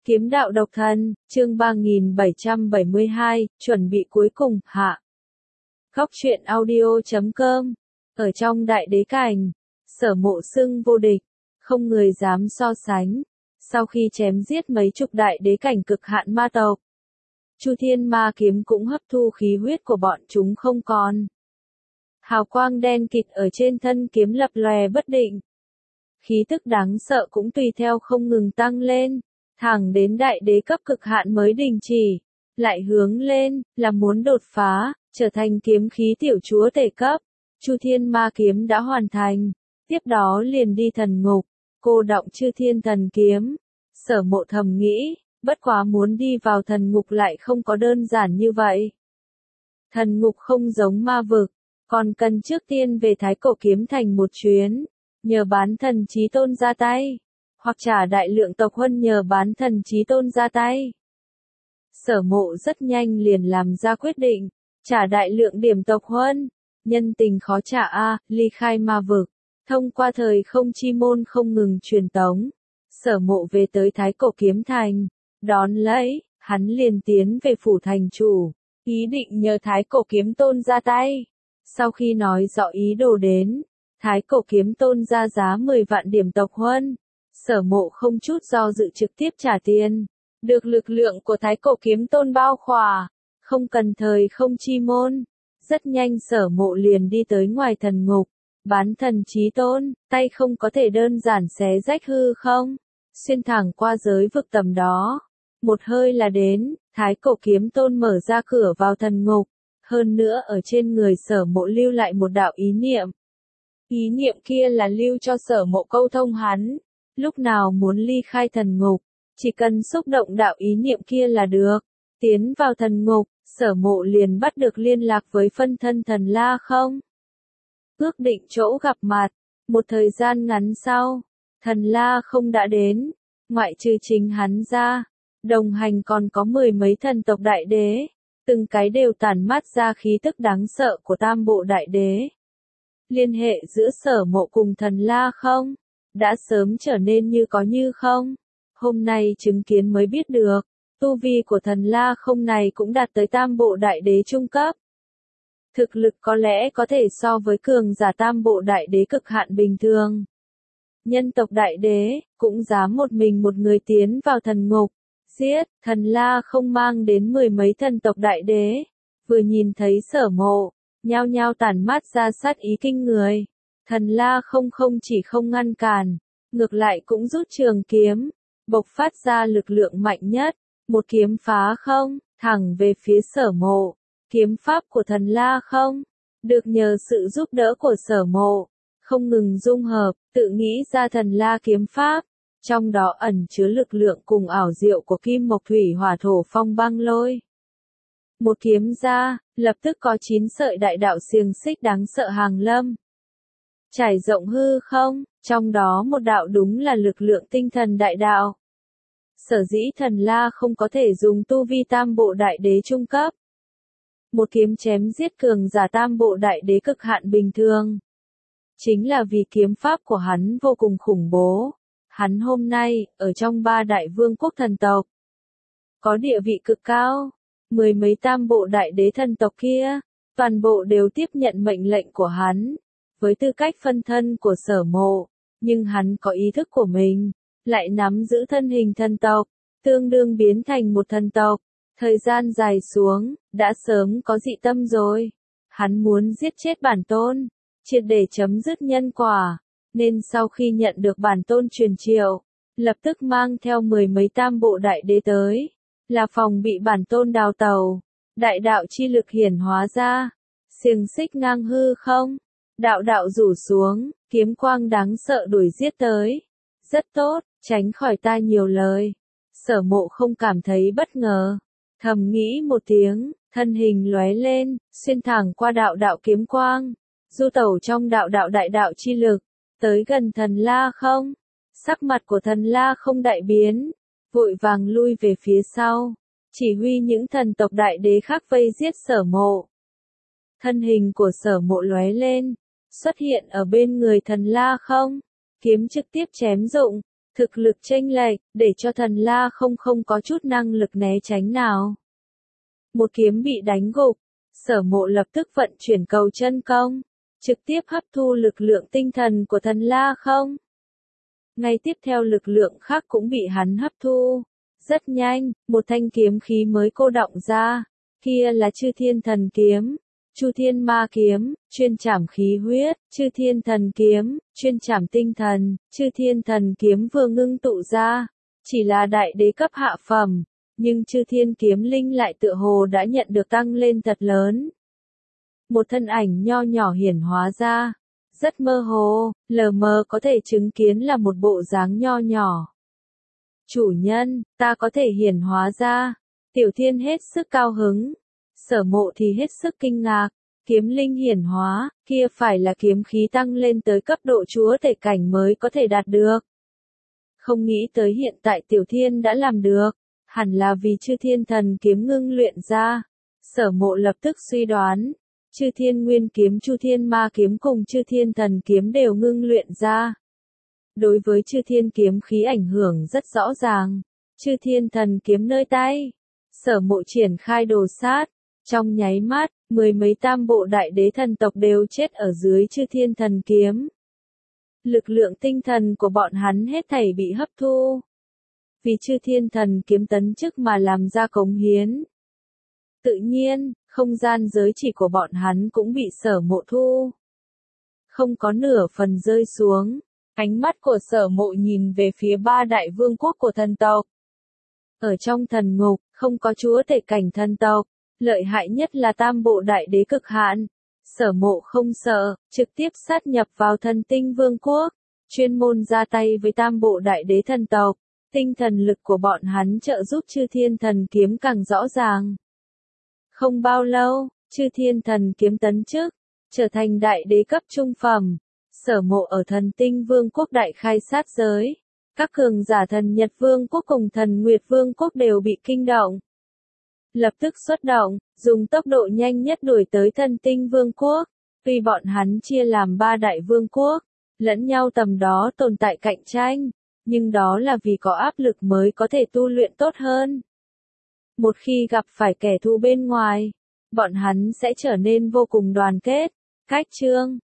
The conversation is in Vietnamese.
Kiếm đạo độc thân, chương 3772, chuẩn bị cuối cùng, hạ. Góc truyện audio.com. Ở trong đại đế cảnh, Sở Mộ xưng vô địch, không người dám so sánh. Sau khi chém giết mấy chục đại đế cảnh cực hạn ma tộc, Chu Thiên Ma kiếm cũng hấp thu khí huyết của bọn chúng không còn. Hào quang đen kịt ở trên thân kiếm lập lòe bất định. Khí tức đáng sợ cũng tùy theo không ngừng tăng lên, thẳng đến đại đế cấp cực hạn mới đình chỉ, lại hướng lên, là muốn đột phá, trở thành kiếm khí tiểu chúa tể cấp. Chu Thiên Ma kiếm đã hoàn thành, tiếp đó liền đi thần ngục, cô đọng Chư Thiên thần kiếm. Sở Mộ thầm nghĩ, bất quá muốn đi vào thần ngục lại không có đơn giản như vậy. Thần ngục không giống ma vực, còn cần trước tiên về Thái Cổ Kiếm Thành một chuyến, nhờ bán thần chí tôn ra tay, hoặc trả đại lượng tộc huân nhờ bán thần chí tôn ra tay. Sở Mộ rất nhanh liền làm ra quyết định, trả đại lượng điểm tộc huân, nhân tình khó trả ly khai ma vực, thông qua thời không chi môn không ngừng truyền tống. Sở Mộ về tới Thái Cổ Kiếm Thành, đón lấy, hắn liền tiến về phủ thành chủ, ý định nhờ Thái Cổ Kiếm Tôn ra tay. Sau khi nói rõ ý đồ đến, Thái Cổ Kiếm Tôn ra giá 10 vạn điểm tộc huân. Sở Mộ không chút do dự trực tiếp trả tiền, được lực lượng của Thái Cổ Kiếm Tôn bao khỏa, không cần thời không chi môn. Rất nhanh Sở Mộ liền đi tới ngoài thần ngục, bán thần chí tôn, tay không có thể đơn giản xé rách hư không, xuyên thẳng qua giới vực tầm đó. Một hơi là đến, Thái Cổ Kiếm Tôn mở ra cửa vào thần ngục, hơn nữa ở trên người Sở Mộ lưu lại một đạo ý niệm. Ý niệm kia là lưu cho Sở Mộ câu thông hắn, lúc nào muốn ly khai thần ngục, chỉ cần xúc động đạo ý niệm kia là được. Tiến vào thần ngục, Sở Mộ liền bắt được liên lạc với phân thân Thần La Không. Ước định chỗ gặp mặt, một thời gian ngắn sau, Thần La Không đã đến, ngoại trừ chính hắn ra, đồng hành còn có 10 mấy thần tộc đại đế, từng cái đều tản mát ra khí tức đáng sợ của tam bộ đại đế. Liên hệ giữa Sở Mộ cùng Thần La Không đã sớm trở nên như có như không. Hôm nay chứng kiến mới biết được, tu vi của Thần La Không này cũng đạt tới tam bộ đại đế trung cấp. Thực lực có lẽ có thể so với cường giả tam bộ đại đế cực hạn bình thường. Nhân tộc đại đế cũng dám một mình một người tiến vào thần ngục, giết. Thần La Không mang đến 10 mấy thần tộc đại đế, vừa nhìn thấy Sở Mộ, nhao nhao tản mát ra sát ý kinh người. Thần La Không không chỉ không ngăn cản, ngược lại cũng rút trường kiếm, bộc phát ra lực lượng mạnh nhất, một kiếm phá không, thẳng về phía Sở Mộ. Kiếm pháp của Thần La Không, được nhờ sự giúp đỡ của Sở Mộ, không ngừng dung hợp, tự nghĩ ra Thần La kiếm pháp, trong đó ẩn chứa lực lượng cùng ảo diệu của kim mộc thủy hỏa thổ phong băng lôi. Một kiếm ra, lập tức có 9 sợi đại đạo xiềng xích đáng sợ hàng lâm, trải rộng hư không, trong đó một đạo đúng là lực lượng tinh thần đại đạo. Sở dĩ Thần La Không có thể dùng tu vi tam bộ đại đế trung cấp, một kiếm chém giết cường giả tam bộ đại đế cực hạn bình thường, chính là vì kiếm pháp của hắn vô cùng khủng bố. Hắn hôm nay, ở trong 3 đại vương quốc thần tộc, có địa vị cực cao. 10 mấy tam bộ đại đế thần tộc kia, toàn bộ đều tiếp nhận mệnh lệnh của hắn, với tư cách phân thân của Sở Mộ, nhưng hắn có ý thức của mình, lại nắm giữ thân hình thần tộc, tương đương biến thành một thần tộc. Thời gian dài xuống, đã sớm có dị tâm rồi. Hắn muốn giết chết bản tôn, triệt để chấm dứt nhân quả, nên sau khi nhận được bản tôn truyền triệu, lập tức mang theo 10 mấy tam bộ đại đế tới, là phòng bị bản tôn đào tàu. Đại đạo chi lực hiển hóa ra, xiềng xích ngang hư không, đạo đạo rủ xuống, kiếm quang đáng sợ đuổi giết tới. Rất tốt, tránh khỏi ta nhiều lời. Sở Mộ không cảm thấy bất ngờ, thầm nghĩ một tiếng, thân hình lóe lên, xuyên thẳng qua đạo đạo kiếm quang, du tẩu trong đạo đạo đại đạo chi lực, tới gần Thần La Không. Sắc mặt của Thần La Không đại biến, vội vàng lui về phía sau, chỉ huy những thần tộc đại đế khác vây giết Sở Mộ. Thân hình của Sở Mộ lóe lên, xuất hiện ở bên người Thần La Không, kiếm trực tiếp chém dụng, Thực lực chênh lệch, để cho Thần La không có chút năng lực né tránh nào. Một kiếm bị đánh gục, Sở Mộ lập tức vận chuyển cầu chân công, trực tiếp hấp thu lực lượng tinh thần của Thần La không. Ngay tiếp theo lực lượng khác cũng bị hắn hấp thu. Rất nhanh, một thanh kiếm khí mới cô đọng ra, kia là Chư Thiên Thần Kiếm, Chu Thiên Ma Kiếm, chuyên trảm khí huyết, Chư Thiên Thần Kiếm, chuyên trảm tinh thần, Chư Thiên Thần Kiếm vừa ngưng tụ ra, chỉ là đại đế cấp hạ phẩm, nhưng Chư Thiên Kiếm Linh lại tựa hồ đã nhận được tăng lên thật lớn. Một thân ảnh nho nhỏ hiển hóa ra, rất mơ hồ, lờ mờ có thể chứng kiến là một bộ dáng nho nhỏ. Chủ nhân, ta có thể hiển hóa ra. Tiểu Thiên hết sức cao hứng. Sở Mộ thì hết sức kinh ngạc. Kiếm linh hiển hóa, kia phải là kiếm khí tăng lên tới cấp độ chúa tể cảnh mới có thể đạt được. Không nghĩ tới hiện tại Tiểu Thiên đã làm được. Hẳn là vì Chư Thiên Thần Kiếm ngưng luyện ra. Sở Mộ lập tức suy đoán. Chư Thiên Nguyên Kiếm, Chu Thiên Ma Kiếm cùng Chư Thiên Thần Kiếm đều ngưng luyện ra. Đối với Chư Thiên kiếm khí ảnh hưởng rất rõ ràng. Chư Thiên Thần Kiếm nơi tay. Sở Mộ triển khai đồ sát. Trong nháy mắt, mười mấy tam bộ đại đế thần tộc đều chết ở dưới Chư Thiên Thần Kiếm. Lực lượng tinh thần của bọn hắn hết thảy bị hấp thu. Vì Chư Thiên Thần Kiếm tấn chức mà làm ra cống hiến. Tự nhiên, không gian giới chỉ của bọn hắn cũng bị Sở Mộ thu. Không có nửa phần rơi xuống. Ánh mắt của Sở Mộ nhìn về phía ba đại vương quốc của thần tộc. Ở trong thần ngục, không có chúa tể cảnh thần tộc. Lợi hại nhất là tam bộ đại đế cực hạn. Sở Mộ không sợ, trực tiếp sát nhập vào thần tinh vương quốc. Chuyên môn ra tay với tam bộ đại đế thần tộc. Tinh thần lực của bọn hắn trợ giúp Chư Thiên Thần Kiếm càng rõ ràng. Không bao lâu, Chư Thiên Thần Kiếm tấn chức, trở thành đại đế cấp trung phẩm. Sở Mộ ở thần tinh vương quốc đại khai sát giới. Các cường giả thần Nhật vương quốc cùng thần Nguyệt vương quốc đều bị kinh động. Lập tức xuất động, dùng tốc độ nhanh nhất đuổi tới thần tinh vương quốc. Tuy bọn hắn chia làm ba đại vương quốc, lẫn nhau tầm đó tồn tại cạnh tranh, nhưng đó là vì có áp lực mới có thể tu luyện tốt hơn. Một khi gặp phải kẻ thù bên ngoài, bọn hắn sẽ trở nên vô cùng đoàn kết. Cách chương